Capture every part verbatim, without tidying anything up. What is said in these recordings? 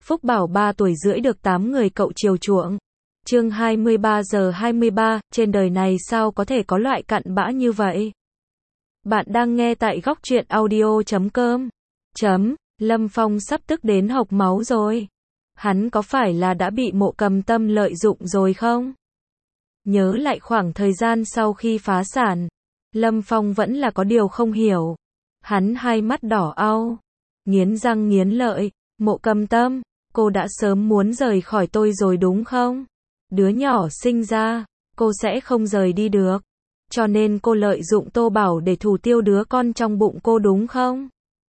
Phúc Bảo ba tuổi rưỡi được tám người cậu chiều chuộng. Chương hai mươi ba giờ hai mươi ba, trên đời này sao có thể có loại cặn bã như vậy? Bạn đang nghe tại góc truyện audio chấm com. Chấm, Lâm Phong sắp tức đến hộc máu rồi. Hắn có phải là đã bị Mộ Cầm Tâm lợi dụng rồi không? Nhớ lại khoảng thời gian sau khi phá sản, Lâm Phong vẫn là có điều không hiểu. Hắn hai mắt đỏ au, nghiến răng nghiến lợi, Mộ Cầm Tâm, cô đã sớm muốn rời khỏi tôi rồi đúng không? Đứa nhỏ sinh ra, cô sẽ không rời đi được. Cho nên cô lợi dụng Tô Bảo để thủ tiêu đứa con trong bụng cô đúng không?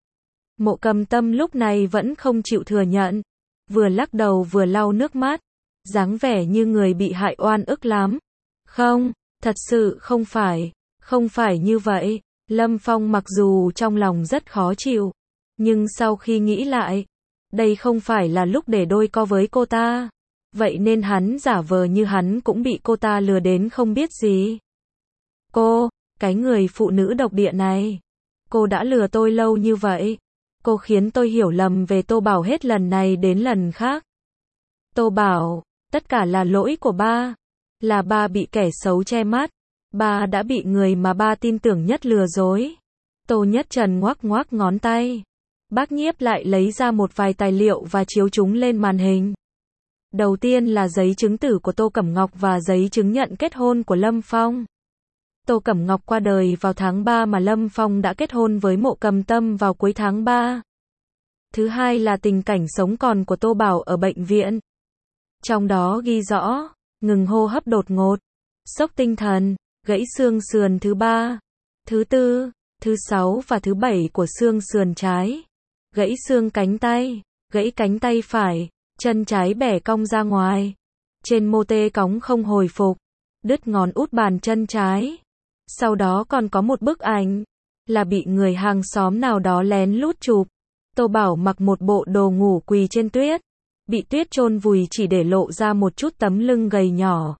Mộ Cầm Tâm lúc này vẫn không chịu thừa nhận, vừa lắc đầu vừa lau nước mắt, dáng vẻ như người bị hại oan ức lắm. Không, thật sự không phải, không phải như vậy. Lâm Phong mặc dù trong lòng rất khó chịu, nhưng sau khi nghĩ lại, đây không phải là lúc để đôi co với cô ta. Vậy nên hắn giả vờ như hắn cũng bị cô ta lừa đến không biết gì. Cô, cái người phụ nữ độc địa này, cô đã lừa tôi lâu như vậy. Cô khiến tôi hiểu lầm về Tô Bảo hết lần này đến lần khác. Tô Bảo, tất cả là lỗi của ba. Là ba bị kẻ xấu che mắt. Ba đã bị người mà ba tin tưởng nhất lừa dối. Tô Nhất Trần ngoắc ngoắc ngón tay. Bác Nhiếp lại lấy ra một vài tài liệu và chiếu chúng lên màn hình. Đầu tiên là giấy chứng tử của Tô Cẩm Ngọc và giấy chứng nhận kết hôn của Lâm Phong. Tô Cẩm Ngọc qua đời vào tháng ba mà Lâm Phong đã kết hôn với Mộ Cầm Tâm vào cuối tháng ba. Thứ hai là tình cảnh sống còn của Tô Bảo ở bệnh viện. Trong đó ghi rõ, ngừng hô hấp đột ngột, sốc tinh thần, gãy xương sườn thứ ba, thứ tư, thứ sáu và thứ bảy của xương sườn trái, gãy xương cánh tay, gãy cánh tay phải, chân trái bẻ cong ra ngoài, trên mô tê cóng không hồi phục, đứt ngón út bàn chân trái. Sau đó còn có một bức ảnh, là bị người hàng xóm nào đó lén lút chụp. Tô Bảo mặc một bộ đồ ngủ quỳ trên tuyết, bị tuyết chôn vùi chỉ để lộ ra một chút tấm lưng gầy nhỏ.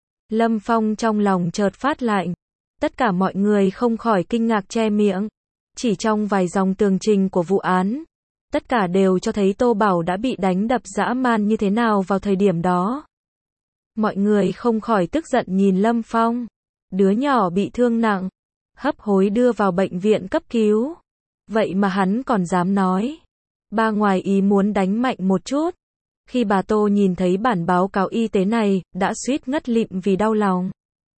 Lâm Phong trong lòng chợt phát lạnh, tất cả mọi người không khỏi kinh ngạc che miệng. Chỉ trong vài dòng tường trình của vụ án, tất cả đều cho thấy Tô Bảo đã bị đánh đập dã man như thế nào vào thời điểm đó. Mọi người không khỏi tức giận nhìn Lâm Phong. Đứa nhỏ bị thương nặng, hấp hối đưa vào bệnh viện cấp cứu. Vậy mà hắn còn dám nói. Ba ngoài ý muốn đánh mạnh một chút. Khi bà Tô nhìn thấy bản báo cáo y tế này, đã suýt ngất lịm vì đau lòng.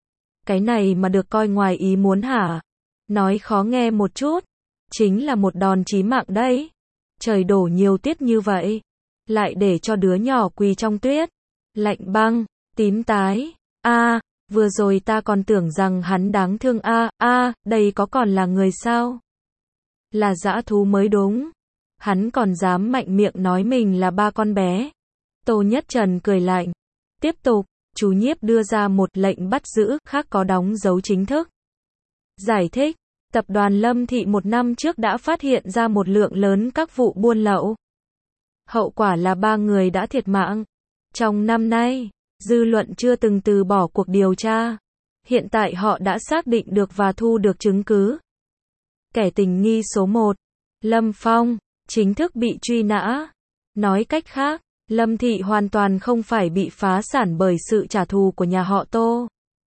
Cái này mà được coi ngoài ý muốn hả? Nói khó nghe một chút, chính là một đòn chí mạng đấy. Trời đổ nhiều tuyết như vậy, lại để cho đứa nhỏ quỳ trong tuyết. Lạnh băng, tím tái, a à, vừa rồi ta còn tưởng rằng hắn đáng thương a à, a à, đây có còn là người sao? Là dã thú mới đúng. Hắn còn dám mạnh miệng nói mình là ba con bé. Tô Nhất Trần cười lạnh. Tiếp tục, chú Nhiếp đưa ra một lệnh bắt giữ khác có đóng dấu chính thức. Giải thích, tập đoàn Lâm Thị một năm trước đã phát hiện ra một lượng lớn các vụ buôn lậu. Hậu quả là ba người đã thiệt mạng. Trong năm nay, dư luận chưa từng từ bỏ cuộc điều tra. Hiện tại họ đã xác định được và thu được chứng cứ. Kẻ tình nghi số một, Lâm Phong, chính thức bị truy nã. Nói cách khác, Lâm Thị hoàn toàn không phải bị phá sản bởi sự trả thù của nhà họ Tô,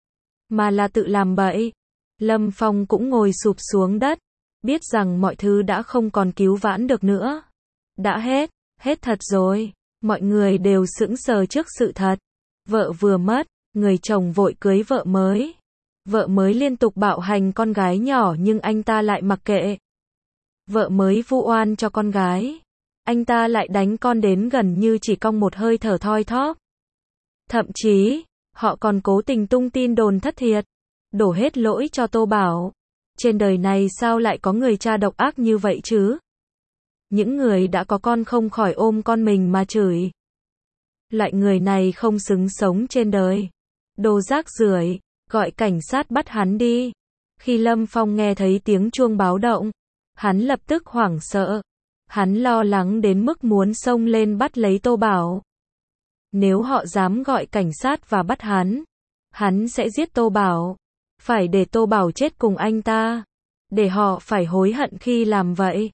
mà là tự làm bậy. Lâm Phong cũng ngồi sụp xuống đất, biết rằng mọi thứ đã không còn cứu vãn được nữa. Đã hết, hết thật rồi. Mọi người đều sững sờ trước sự thật. Vợ vừa mất, người chồng vội cưới vợ mới. Vợ mới liên tục bạo hành con gái nhỏ nhưng anh ta lại mặc kệ. Vợ mới vu oan cho con gái. Anh ta lại đánh con đến gần như chỉ cong một hơi thở thoi thóp. Thậm chí, họ còn cố tình tung tin đồn thất thiệt, đổ hết lỗi cho Tô Bảo. Trên đời này sao lại có người cha độc ác như vậy chứ? Những người đã có con không khỏi ôm con mình mà chửi. Loại người này không xứng sống trên đời. Đồ rác rưởi, gọi cảnh sát bắt hắn đi. Khi Lâm Phong nghe thấy tiếng chuông báo động, hắn lập tức hoảng sợ. Hắn lo lắng đến mức muốn xông lên bắt lấy Tô Bảo. Nếu họ dám gọi cảnh sát và bắt hắn, hắn sẽ giết Tô Bảo. Phải để Tô Bảo chết cùng anh ta. Để họ phải hối hận khi làm vậy.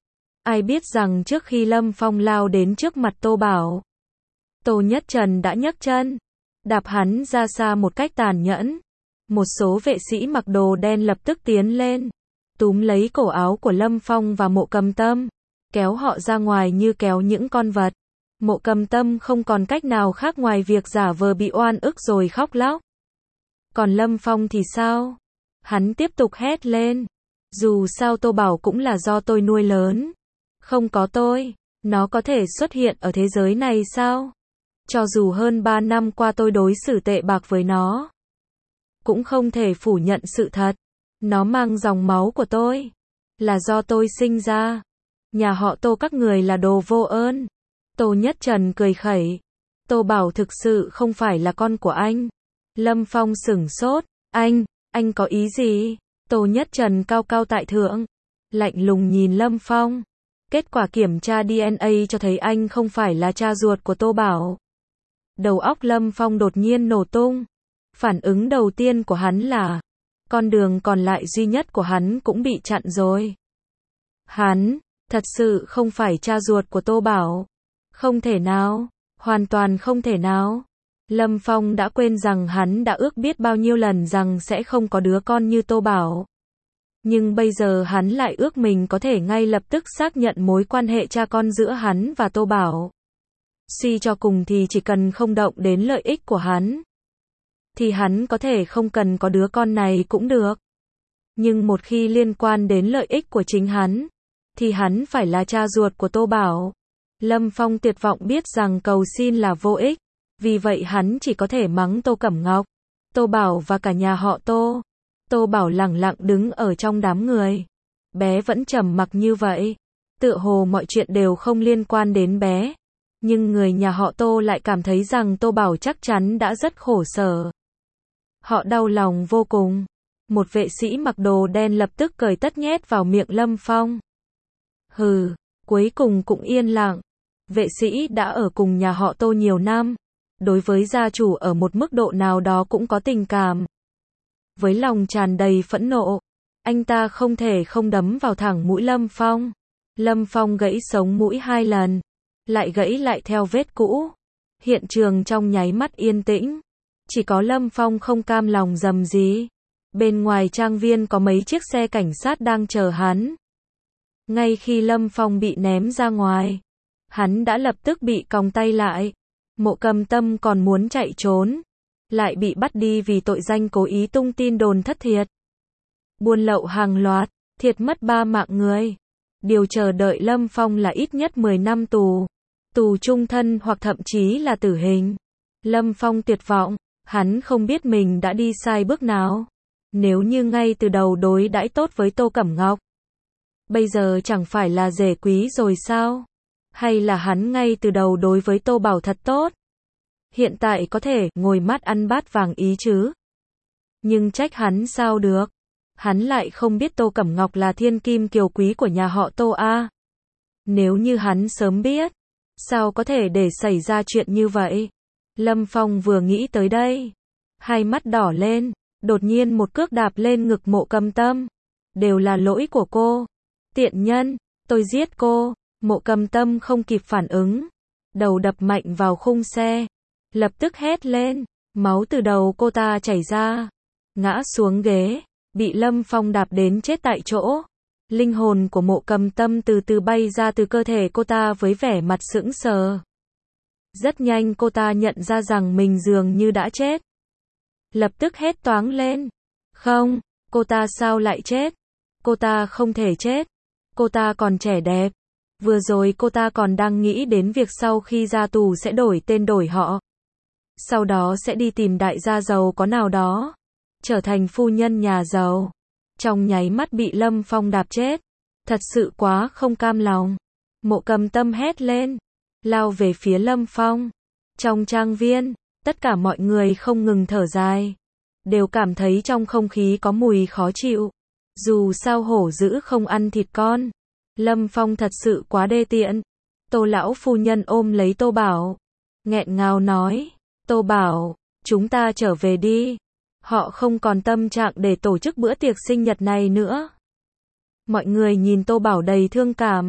Ai biết rằng trước khi Lâm Phong lao đến trước mặt Tô Bảo, Tô Nhất Trần đã nhấc chân, đạp hắn ra xa một cách tàn nhẫn. Một số vệ sĩ mặc đồ đen lập tức tiến lên, túm lấy cổ áo của Lâm Phong và Mộ Cầm Tâm, kéo họ ra ngoài như kéo những con vật. Mộ Cầm Tâm không còn cách nào khác ngoài việc giả vờ bị oan ức rồi khóc lóc. Còn Lâm Phong thì sao? Hắn tiếp tục hét lên. Dù sao Tô Bảo cũng là do tôi nuôi lớn. Không có tôi, nó có thể xuất hiện ở thế giới này sao? Cho dù hơn ba năm qua tôi đối xử tệ bạc với nó, cũng không thể phủ nhận sự thật. Nó mang dòng máu của tôi, là do tôi sinh ra. Nhà họ Tô các người là đồ vô ơn. Tô Nhất Trần cười khẩy. Tô Bảo thực sự không phải là con của anh. Lâm Phong sửng sốt. Anh, anh có ý gì? Tô Nhất Trần cao cao tại thượng, lạnh lùng nhìn Lâm Phong. Kết quả kiểm tra đê en a cho thấy anh không phải là cha ruột của Tô Bảo. Đầu óc Lâm Phong đột nhiên nổ tung. Phản ứng đầu tiên của hắn là, con đường còn lại duy nhất của hắn cũng bị chặn rồi. Hắn, thật sự không phải cha ruột của Tô Bảo. Không thể nào, hoàn toàn không thể nào. Lâm Phong đã quên rằng hắn đã ước biết bao nhiêu lần rằng sẽ không có đứa con như Tô Bảo. Nhưng bây giờ hắn lại ước mình có thể ngay lập tức xác nhận mối quan hệ cha con giữa hắn và Tô Bảo. Suy cho cùng thì chỉ cần không động đến lợi ích của hắn, thì hắn có thể không cần có đứa con này cũng được. Nhưng một khi liên quan đến lợi ích của chính hắn, thì hắn phải là cha ruột của Tô Bảo. Lâm Phong tuyệt vọng biết rằng cầu xin là vô ích. Vì vậy hắn chỉ có thể mắng Tô Cẩm Ngọc, Tô Bảo và cả nhà họ Tô. Tô Bảo lẳng lặng đứng ở trong đám người. Bé vẫn trầm mặc như vậy. Tựa hồ mọi chuyện đều không liên quan đến bé. Nhưng người nhà họ Tô lại cảm thấy rằng Tô Bảo chắc chắn đã rất khổ sở. Họ đau lòng vô cùng. Một vệ sĩ mặc đồ đen lập tức cởi tất nhét vào miệng Lâm Phong. Hừ, cuối cùng cũng yên lặng. Vệ sĩ đã ở cùng nhà họ Tô nhiều năm. Đối với gia chủ ở một mức độ nào đó cũng có tình cảm. Với lòng tràn đầy phẫn nộ, anh ta không thể không đấm vào thẳng mũi Lâm Phong. Lâm Phong gãy sống mũi hai lần, lại gãy lại theo vết cũ. Hiện trường trong nháy mắt yên tĩnh. Chỉ có Lâm Phong không cam lòng dầm gì. Bên ngoài trang viên có mấy chiếc xe cảnh sát đang chờ hắn. Ngay khi Lâm Phong bị ném ra ngoài, hắn đã lập tức bị còng tay lại. Mộ Cầm Tâm còn muốn chạy trốn, lại bị bắt đi vì tội danh cố ý tung tin đồn thất thiệt. Buôn lậu hàng loạt, thiệt mất ba mạng người. Điều chờ đợi Lâm Phong là ít nhất mười năm tù, tù chung thân hoặc thậm chí là tử hình. Lâm Phong tuyệt vọng, hắn không biết mình đã đi sai bước nào. Nếu như ngay từ đầu đối đãi tốt với Tô Cẩm Ngọc, bây giờ chẳng phải là rể quý rồi sao? Hay là hắn ngay từ đầu đối với Tô Bảo thật tốt? Hiện tại có thể ngồi mắt ăn bát vàng ý chứ? Nhưng trách hắn sao được? Hắn lại không biết Tô Cẩm Ngọc là thiên kim kiều quý của nhà họ Tô a. Nếu như hắn sớm biết, sao có thể để xảy ra chuyện như vậy? Lâm Phong vừa nghĩ tới đây, hai mắt đỏ lên, đột nhiên một cước đạp lên ngực Mộ Cầm Tâm. Đều là lỗi của cô. Tiện nhân, tôi giết cô. Mộ Cầm Tâm không kịp phản ứng, đầu đập mạnh vào khung xe, lập tức hét lên, máu từ đầu cô ta chảy ra, ngã xuống ghế, bị Lâm Phong đạp đến chết tại chỗ. Linh hồn của Mộ Cầm Tâm từ từ bay ra từ cơ thể cô ta với vẻ mặt sững sờ. Rất nhanh cô ta nhận ra rằng mình dường như đã chết. Lập tức hét toáng lên. Không, cô ta sao lại chết? Cô ta không thể chết. Cô ta còn trẻ đẹp. Vừa rồi cô ta còn đang nghĩ đến việc sau khi ra tù sẽ đổi tên đổi họ. Sau đó sẽ đi tìm đại gia giàu có nào đó, trở thành phu nhân nhà giàu. Trong nháy mắt bị Lâm Phong đạp chết. Thật sự quá không cam lòng. Mộ Cầm Tâm hét lên, lao về phía Lâm Phong. Trong trang viên, tất cả mọi người không ngừng thở dài, đều cảm thấy trong không khí có mùi khó chịu. Dù sao hổ dữ không ăn thịt con. Lâm Phong thật sự quá đê tiện. Tô lão phu nhân ôm lấy Tô Bảo, nghẹn ngào nói, Tô Bảo, chúng ta trở về đi. Họ không còn tâm trạng để tổ chức bữa tiệc sinh nhật này nữa. Mọi người nhìn Tô Bảo đầy thương cảm.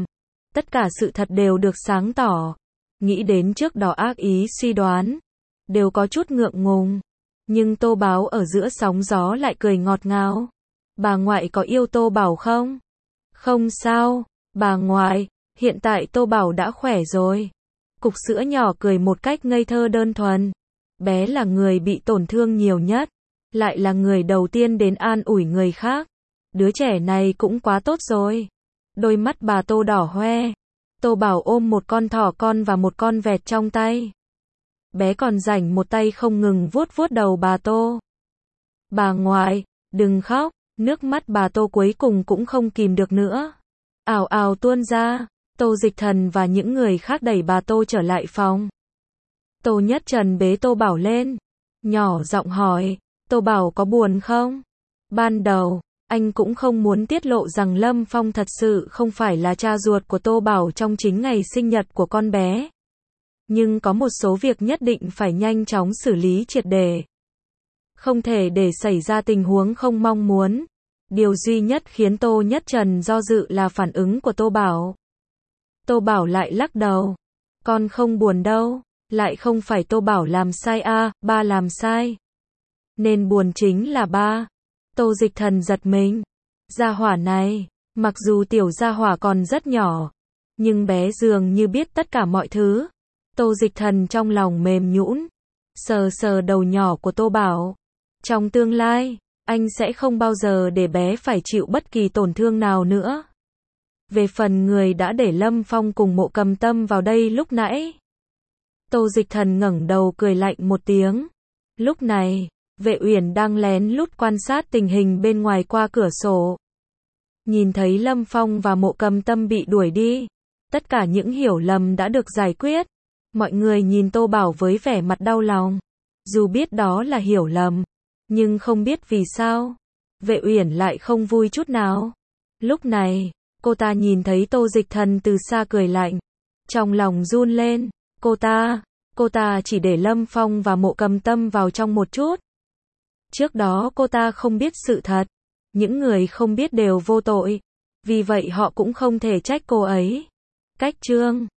Tất cả sự thật đều được sáng tỏ. Nghĩ đến trước đó ác ý suy đoán, đều có chút ngượng ngùng. Nhưng Tô Báo ở giữa sóng gió lại cười ngọt ngào. Bà ngoại có yêu Tô Bảo không? Không sao, bà ngoại, hiện tại Tô Bảo đã khỏe rồi. Cục sữa nhỏ cười một cách ngây thơ đơn thuần. Bé là người bị tổn thương nhiều nhất, lại là người đầu tiên đến an ủi người khác. Đứa trẻ này cũng quá tốt rồi. Đôi mắt bà Tô đỏ hoe. Tô Bảo ôm một con thỏ con và một con vẹt trong tay. Bé còn rảnh một tay không ngừng vuốt vuốt đầu bà Tô. Bà ngoại, đừng khóc, nước mắt bà Tô cuối cùng cũng không kìm được nữa. Ào ào tuôn ra, Tô Dịch Thần và những người khác đẩy bà Tô trở lại phòng. Tô Nhất Trần bế Tô Bảo lên, nhỏ giọng hỏi, Tô Bảo có buồn không? Ban đầu, anh cũng không muốn tiết lộ rằng Lâm Phong thật sự không phải là cha ruột của Tô Bảo trong chính ngày sinh nhật của con bé. Nhưng có một số việc nhất định phải nhanh chóng xử lý triệt để. Không thể để xảy ra tình huống không mong muốn. Điều duy nhất khiến Tô Nhất Trần do dự là phản ứng của Tô Bảo. Tô Bảo lại lắc đầu. Con không buồn đâu, lại không phải Tô Bảo làm sai à, ba làm sai. Nên buồn chính là ba. Tô Dịch Thần giật mình. Gia hỏa này, mặc dù tiểu gia hỏa còn rất nhỏ, nhưng bé dường như biết tất cả mọi thứ. Tô Dịch Thần trong lòng mềm nhũn, sờ sờ đầu nhỏ của Tô Bảo. Trong tương lai, anh sẽ không bao giờ để bé phải chịu bất kỳ tổn thương nào nữa. Về phần người đã để Lâm Phong cùng Mộ Cầm Tâm vào đây lúc nãy. Tô Dịch Thần ngẩng đầu cười lạnh một tiếng. Lúc này, Vệ Uyển đang lén lút quan sát tình hình bên ngoài qua cửa sổ. Nhìn thấy Lâm Phong và Mộ Cầm Tâm bị đuổi đi, tất cả những hiểu lầm đã được giải quyết. Mọi người nhìn Tô Bảo với vẻ mặt đau lòng. Dù biết đó là hiểu lầm, nhưng không biết vì sao Vệ Uyển lại không vui chút nào. Lúc này, cô ta nhìn thấy Tô Dịch Thần từ xa cười lạnh, trong lòng run lên. Cô ta, cô ta chỉ để Lâm Phong và Mộ Cầm Tâm vào trong một chút. Trước đó cô ta không biết sự thật, những người không biết đều vô tội, vì vậy họ cũng không thể trách cô ấy. Cách chương